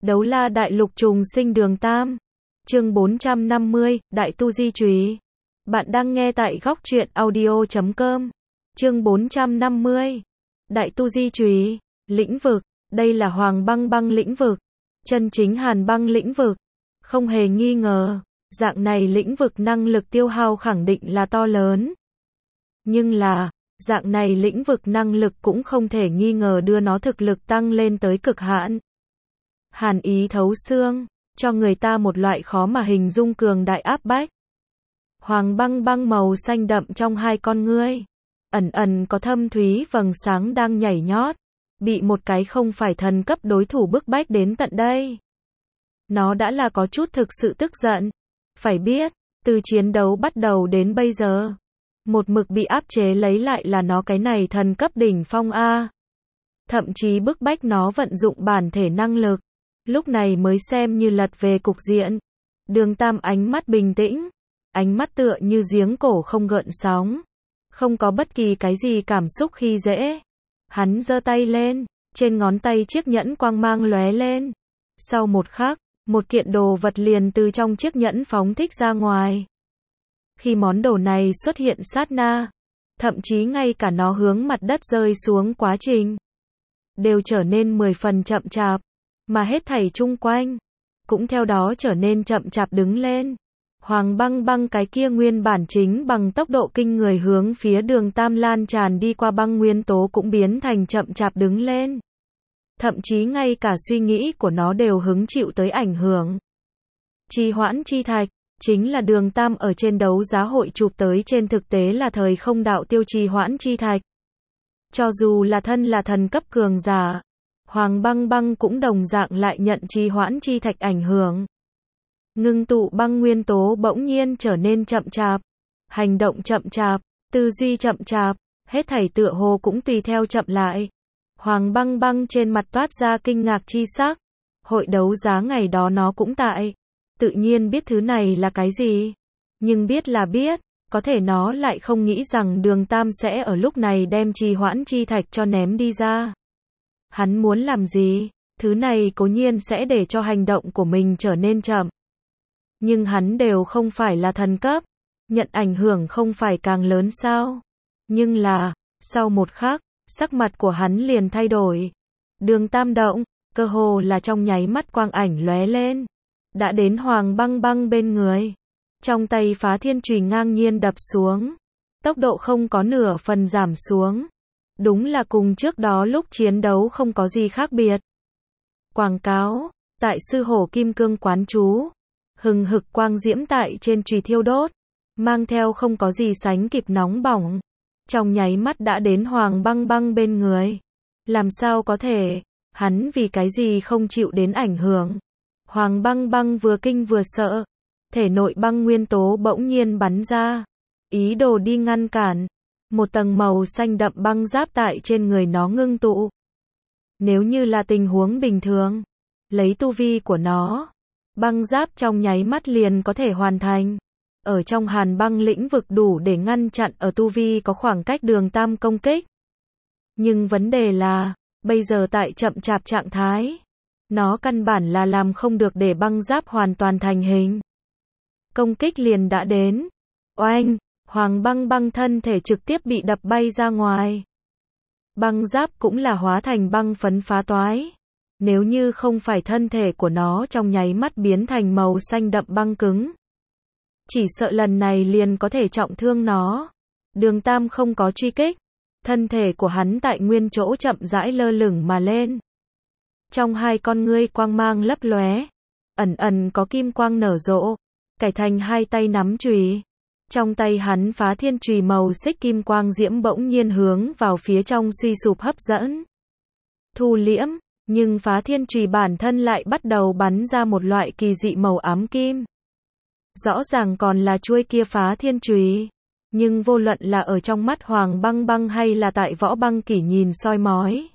Đấu la đại lục trùng sinh đường Tam. Chương 450, Đại tu di trúy. Bạn đang nghe tại góc truyện audio.com. Chương 450. Đại tu di trúy. Lĩnh vực. Đây là Hoàng Băng Băng lĩnh vực. Chân chính Hàn Băng lĩnh vực. Không hề nghi ngờ, dạng này lĩnh vực năng lực tiêu hao khẳng định là to lớn. Nhưng là, dạng này lĩnh vực năng lực cũng không thể nghi ngờ đưa nó thực lực tăng lên tới cực hạn. Hàn ý thấu xương, cho người ta một loại khó mà hình dung cường đại áp bách. Hoàng Băng Băng màu xanh đậm trong hai con ngươi, ẩn ẩn có thâm thúy vầng sáng đang nhảy nhót, bị một cái không phải thần cấp đối thủ bức bách đến tận đây. Nó đã là có chút thực sự tức giận. Phải biết, từ chiến đấu bắt đầu đến bây giờ, một mực bị áp chế lấy lại là nó cái này thần cấp đỉnh phong A. Thậm chí bức bách nó vận dụng bản thể năng lực. Lúc này mới xem như lật về cục diện. Đường Tam ánh mắt bình tĩnh, ánh mắt tựa như giếng cổ không gợn sóng, không có bất kỳ cái gì cảm xúc khi dễ. Hắn giơ tay lên, trên ngón tay chiếc nhẫn quang mang lóe lên. Sau một khắc, một kiện đồ vật liền từ trong chiếc nhẫn phóng thích ra ngoài. Khi món đồ này xuất hiện sát na, thậm chí ngay cả nó hướng mặt đất rơi xuống quá trình, đều trở nên 10 phần chậm chạp, mà hết thảy chung quanh cũng theo đó trở nên chậm chạp đứng lên. Hoàng Băng Băng cái kia nguyên bản chính bằng tốc độ kinh người hướng phía đường Tam lan tràn đi qua băng nguyên tố cũng biến thành chậm chạp đứng lên. Thậm chí ngay cả suy nghĩ của nó đều hứng chịu tới ảnh hưởng. Trì hoãn chi thạch, chính là đường Tam ở trên đấu giá hội chụp tới, trên thực tế là thời không đạo tiêu trì hoãn chi thạch. Cho dù là thân là thần cấp cường giả, Hoàng Băng Băng cũng đồng dạng lại nhận trì hoãn chi thạch ảnh hưởng. Ngưng tụ băng nguyên tố bỗng nhiên trở nên chậm chạp, hành động chậm chạp, tư duy chậm chạp, hết thảy tựa hồ cũng tùy theo chậm lại. Hoàng Băng Băng trên mặt toát ra kinh ngạc chi sắc. Hội đấu giá ngày đó nó cũng tại. Tự nhiên biết thứ này là cái gì. Nhưng biết là biết, có thể nó lại không nghĩ rằng đường Tam sẽ ở lúc này đem trì hoãn chi thạch cho ném đi ra. Hắn muốn làm gì? Thứ này cố nhiên sẽ để cho hành động của mình trở nên chậm. Nhưng hắn đều không phải là thần cấp. Nhận ảnh hưởng không phải càng lớn sao? Nhưng là, sau một khắc, sắc mặt của hắn liền thay đổi. Đường Tam động, cơ hồ là trong nháy mắt quang ảnh lóe lên, đã đến Hoàng Băng Băng bên người. Trong tay phá thiên chùy ngang nhiên đập xuống, tốc độ không có nửa phần giảm xuống. Đúng là cùng trước đó lúc chiến đấu không có gì khác biệt. Quảng cáo, tại sư hổ kim cương quán chú, hừng hực quang diễm tại trên chùy thiêu đốt, mang theo không có gì sánh kịp nóng bỏng. Trong nháy mắt đã đến Hoàng Băng Băng bên người. Làm sao có thể? Hắn vì cái gì không chịu đến ảnh hưởng? Hoàng Băng Băng vừa kinh vừa sợ. Thể nội băng nguyên tố bỗng nhiên bắn ra, ý đồ đi ngăn cản. Một tầng màu xanh đậm băng giáp tại trên người nó ngưng tụ. Nếu như là tình huống bình thường, lấy tu vi của nó, băng giáp trong nháy mắt liền có thể hoàn thành. Ở trong Hàn Băng lĩnh vực đủ để ngăn chặn ở tu vi có khoảng cách đường Tam công kích. Nhưng vấn đề là, bây giờ tại chậm chạp trạng thái, nó căn bản là làm không được để băng giáp hoàn toàn thành hình. Công kích liền đã đến. Oanh, Hoàng Băng Băng thân thể trực tiếp bị đập bay ra ngoài. Băng giáp cũng là hóa thành băng phấn phá toái. Nếu như không phải thân thể của nó trong nháy mắt biến thành màu xanh đậm băng cứng, chỉ sợ lần này liền có thể trọng thương nó. Đường Tam không có truy kích. Thân thể của hắn tại nguyên chỗ chậm rãi lơ lửng mà lên. Trong hai con ngươi quang mang lấp lóe, ẩn ẩn có kim quang nở rộ, cải thành hai tay nắm chùy. Trong tay hắn phá thiên chùy màu xích kim quang diễm bỗng nhiên hướng vào phía trong suy sụp hấp dẫn. Thu liễm, nhưng phá thiên chùy bản thân lại bắt đầu bắn ra một loại kỳ dị màu ám kim. Rõ ràng còn là chuôi kia phá thiên chùy, nhưng vô luận là ở trong mắt Hoàng Băng Băng hay là tại Võ Băng Kỷ nhìn soi mói,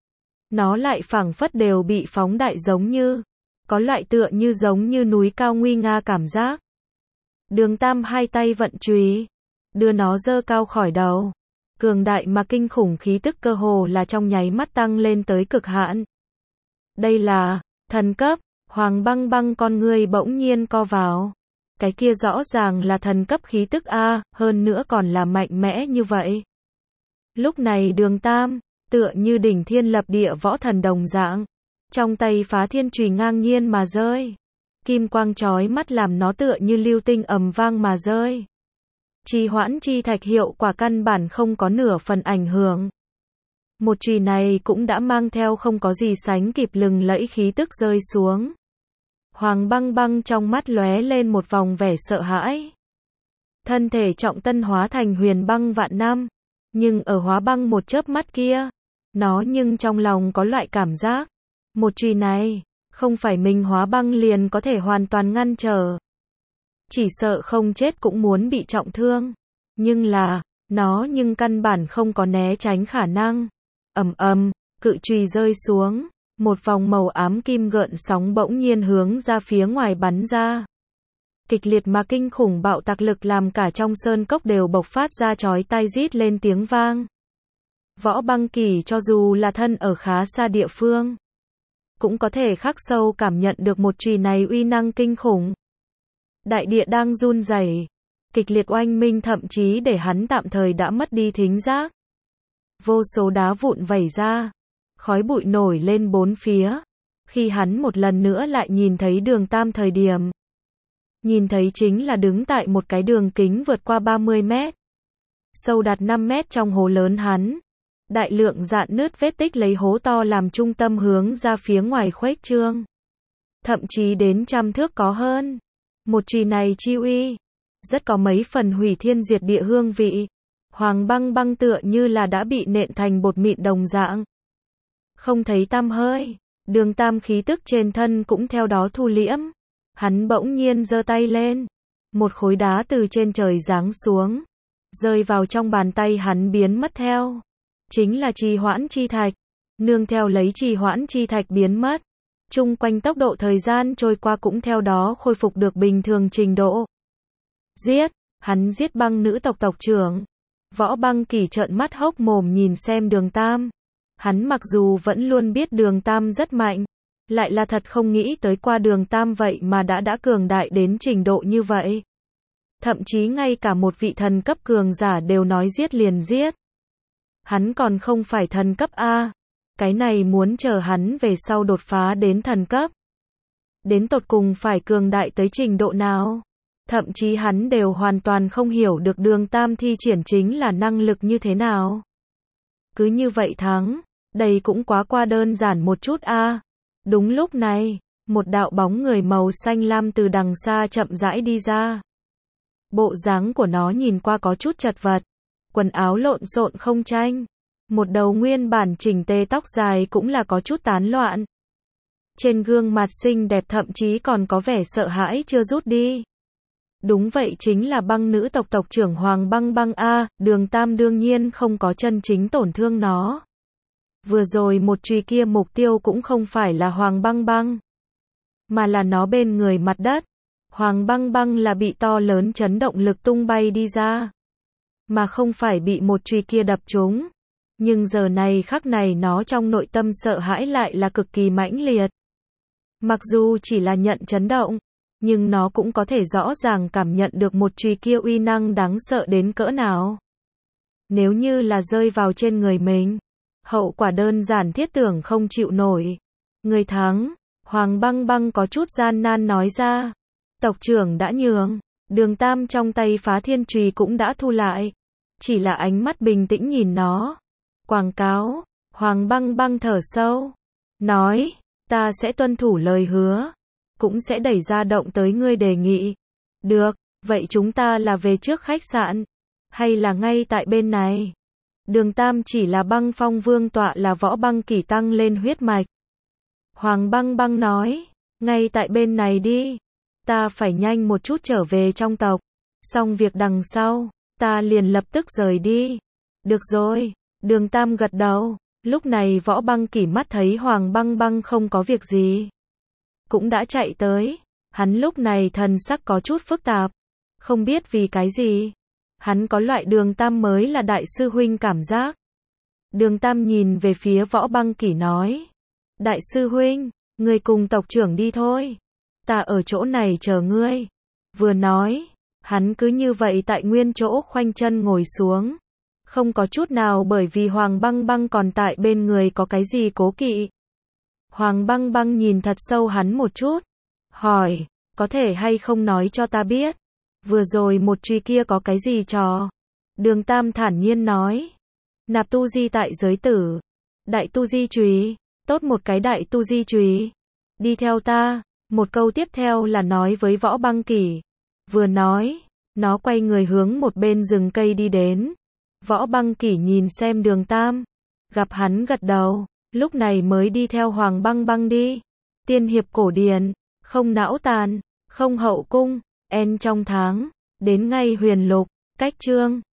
nó lại phảng phất đều bị phóng đại, giống như có loại tựa như giống như núi cao nguy nga cảm giác. Đường Tam hai tay vận chùy, đưa nó giơ cao khỏi đầu. Cường đại mà kinh khủng khí tức cơ hồ là trong nháy mắt tăng lên tới cực hạn. Đây là Thần cấp, Hoàng Băng Băng con người bỗng nhiên co vào. Cái kia rõ ràng là thần cấp khí tức a, hơn nữa còn là mạnh mẽ như vậy. Lúc này Đường Tam, tựa như đỉnh thiên lập địa võ thần đồng dạng, trong tay phá thiên chùy ngang nhiên mà rơi. Kim quang chói mắt làm nó tựa như lưu tinh ầm vang mà rơi. Trì hoãn chi thạch hiệu quả căn bản không có nửa phần ảnh hưởng. Một chùy này cũng đã mang theo không có gì sánh kịp lừng lẫy khí tức rơi xuống. Hoàng Băng Băng trong mắt lóe lên một vòng vẻ sợ hãi. Thân thể trọng tân hóa thành huyền băng vạn năm, nhưng ở hóa băng một chớp mắt kia, nó nhưng trong lòng có loại cảm giác, một chùy này, không phải mình hóa băng liền có thể hoàn toàn ngăn trở. Chỉ sợ không chết cũng muốn bị trọng thương, nhưng là, nó nhưng căn bản không có né tránh khả năng. Ầm ầm, cự chùy rơi xuống, một vòng màu ám kim gợn sóng bỗng nhiên hướng ra phía ngoài bắn ra. Kịch liệt mà kinh khủng bạo tạc lực làm cả trong sơn cốc đều bộc phát ra chói tai rít lên tiếng vang. Võ Băng Kỳ cho dù là thân ở khá xa địa phương, cũng có thể khắc sâu cảm nhận được một chùy này uy năng kinh khủng. Đại địa đang run rẩy, kịch liệt oanh minh thậm chí để hắn tạm thời đã mất đi thính giác. Vô số đá vụn vẩy ra, khói bụi nổi lên bốn phía. Khi hắn một lần nữa lại nhìn thấy Đường Tam thời điểm, nhìn thấy chính là đứng tại một cái đường kính vượt qua 30 mét, sâu đạt 5 mét trong hố lớn hắn. Đại lượng rạn nứt vết tích lấy hố to làm trung tâm hướng ra phía ngoài khuếch trương. Thậm chí đến 100 thước có hơn. Một chùy này chi uy, rất có mấy phần hủy thiên diệt địa hương vị. Hoàng Băng Băng tựa như là đã bị nện thành bột mịn đồng dạng. Không thấy tăm hơi, Đường Tam khí tức trên thân cũng theo đó thu liễm. Hắn bỗng nhiên giơ tay lên, một khối đá từ trên trời giáng xuống, rơi vào trong bàn tay hắn biến mất theo. Chính là trì hoãn chi thạch. Nương theo lấy trì hoãn chi thạch biến mất, chung quanh tốc độ thời gian trôi qua cũng theo đó khôi phục được bình thường trình độ. Giết, hắn giết băng nữ tộc tộc trưởng. Võ Băng Kỳ trợn mắt hốc mồm nhìn xem Đường Tam. Hắn mặc dù vẫn luôn biết Đường Tam rất mạnh, lại là thật không nghĩ tới qua Đường Tam vậy mà đã cường đại đến trình độ như vậy. Thậm chí ngay cả một vị thần cấp cường giả đều nói giết liền giết. Hắn còn không phải thần cấp A. Cái này muốn chờ hắn về sau đột phá đến thần cấp. Đến tột cùng phải cường đại tới trình độ nào? Thậm chí hắn đều hoàn toàn không hiểu được Đường Tam thi triển chính là năng lực như thế nào. Cứ như vậy thắng, đây cũng quá qua đơn giản một chút a. Đúng lúc này, một đạo bóng người màu xanh lam từ đằng xa chậm rãi đi ra. Bộ dáng của nó nhìn qua có chút chật vật, quần áo lộn xộn không chanh, một đầu nguyên bản chỉnh tề tóc dài cũng là có chút tán loạn. Trên gương mặt xinh đẹp thậm chí còn có vẻ sợ hãi chưa rút đi. Đúng vậy chính là băng nữ tộc tộc trưởng Hoàng Băng Băng a. Đường Tam đương nhiên không có chân chính tổn thương nó. Vừa rồi một chùy kia mục tiêu cũng không phải là Hoàng Băng Băng, mà là nó bên người mặt đất. Hoàng Băng Băng là bị to lớn chấn động lực tung bay đi ra, mà không phải bị một chùy kia đập trúng. Nhưng giờ này khắc này nó trong nội tâm sợ hãi lại là cực kỳ mãnh liệt. Mặc dù chỉ là nhận chấn động, nhưng nó cũng có thể rõ ràng cảm nhận được một chùy kia uy năng đáng sợ đến cỡ nào. Nếu như là rơi vào trên người mình, hậu quả đơn giản thiết tưởng không chịu nổi. Người thắng, Hoàng Băng Băng có chút gian nan nói ra. Tộc trưởng đã nhường, Đường Tam trong tay phá thiên chùy cũng đã thu lại. Chỉ là ánh mắt bình tĩnh nhìn nó. Quảng cáo, Hoàng Băng Băng thở sâu, nói, ta sẽ tuân thủ lời hứa, cũng sẽ đẩy ra động tới ngươi đề nghị. Được, vậy chúng ta là về trước khách sạn, hay là ngay tại bên này? Đường Tam chỉ là Băng Phong Vương tọa là Võ Băng Kỳ tăng lên huyết mạch. Hoàng Băng Băng nói, ngay tại bên này đi, ta phải nhanh một chút trở về trong tộc, xong việc đằng sau, ta liền lập tức rời đi. Được rồi, Đường Tam gật đầu, lúc này Võ Băng Kỳ mắt thấy Hoàng Băng Băng không có việc gì, cũng đã chạy tới. Hắn lúc này thần sắc có chút phức tạp, không biết vì cái gì, hắn có loại Đường Tam mới là đại sư huynh cảm giác. Đường Tam nhìn về phía Võ Băng Kỳ nói, đại sư huynh, Ngươi cùng tộc trưởng đi thôi. Ta ở chỗ này chờ ngươi. Vừa nói, hắn cứ như vậy tại nguyên chỗ khoanh chân ngồi xuống. Không có chút nào bởi vì Hoàng Băng Băng còn tại bên người có cái gì cố kỵ. Hoàng Băng Băng nhìn thật sâu hắn một chút. Hỏi, có thể hay không nói cho ta biết. Vừa rồi một truy kia có cái gì trò? Đường Tam thản nhiên nói. Nạp tu di tại giới tử. Đại tu di chùy. Tốt một cái đại tu di chùy. Đi theo ta. Một câu tiếp theo là nói với Võ Băng Kỷ. Vừa nói, nó quay người hướng một bên rừng cây đi đến. Võ Băng Kỷ nhìn xem Đường Tam. Gặp hắn gật đầu. Lúc này mới đi theo Hoàng Băng Băng đi. Tiên hiệp cổ điển. Không não tàn. Không hậu cung. En trong tháng. Đến ngay huyền lục. Cách chương.